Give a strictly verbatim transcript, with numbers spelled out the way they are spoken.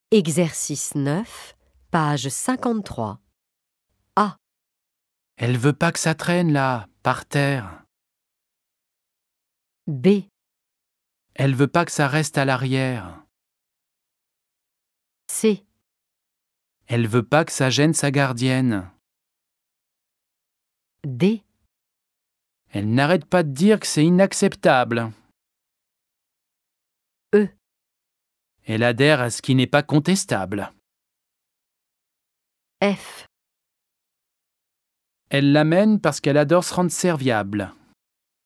Exercice neuf, page cinquante-trois. A. Elle veut pas que ça traîne là, par terre. B. Elle veut pas que ça reste à l'arrière. C. Elle veut pas que ça gêne sa gardienne. D. Elle n'arrête pas de dire que c'est inacceptable. E. Elle adhère à ce qui n'est pas contestable. F. Elle l'amène parce qu'elle adore se rendre serviable.